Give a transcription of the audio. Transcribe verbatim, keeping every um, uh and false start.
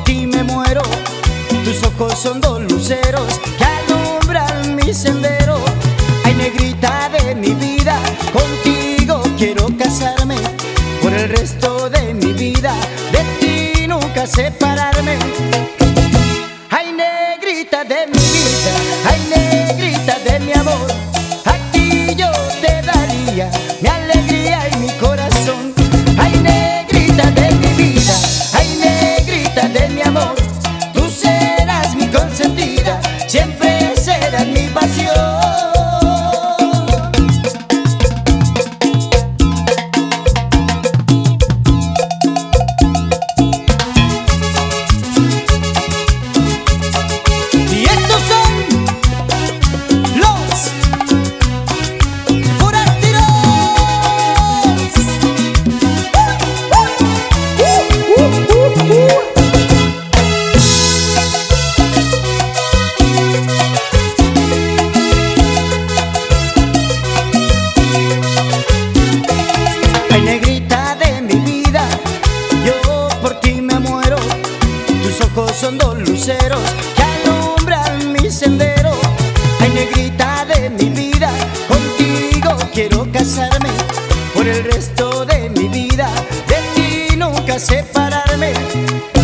ti me muero. Tus ojos son dos luceros que alumbran mi sendero. Ay, negrita de mi vida, contigo quiero casarme por el resto de mi vida, de ti nunca separarme. Ay, negrita de mi vida, ay, negrita de mi amor, a ti yo te daría mi alegría y mi corazón. Ay, negrita de mi vida, ay, negrita de mi amor, tú serás mi consentida, siempre serás mi pasión. Ay, negrita de mi vida, yo por ti me muero. Tus ojos son dos luceros que alumbran mi sendero. Ay, negrita de mi vida, contigo quiero casarme por el resto de mi vida, de ti nunca separarme.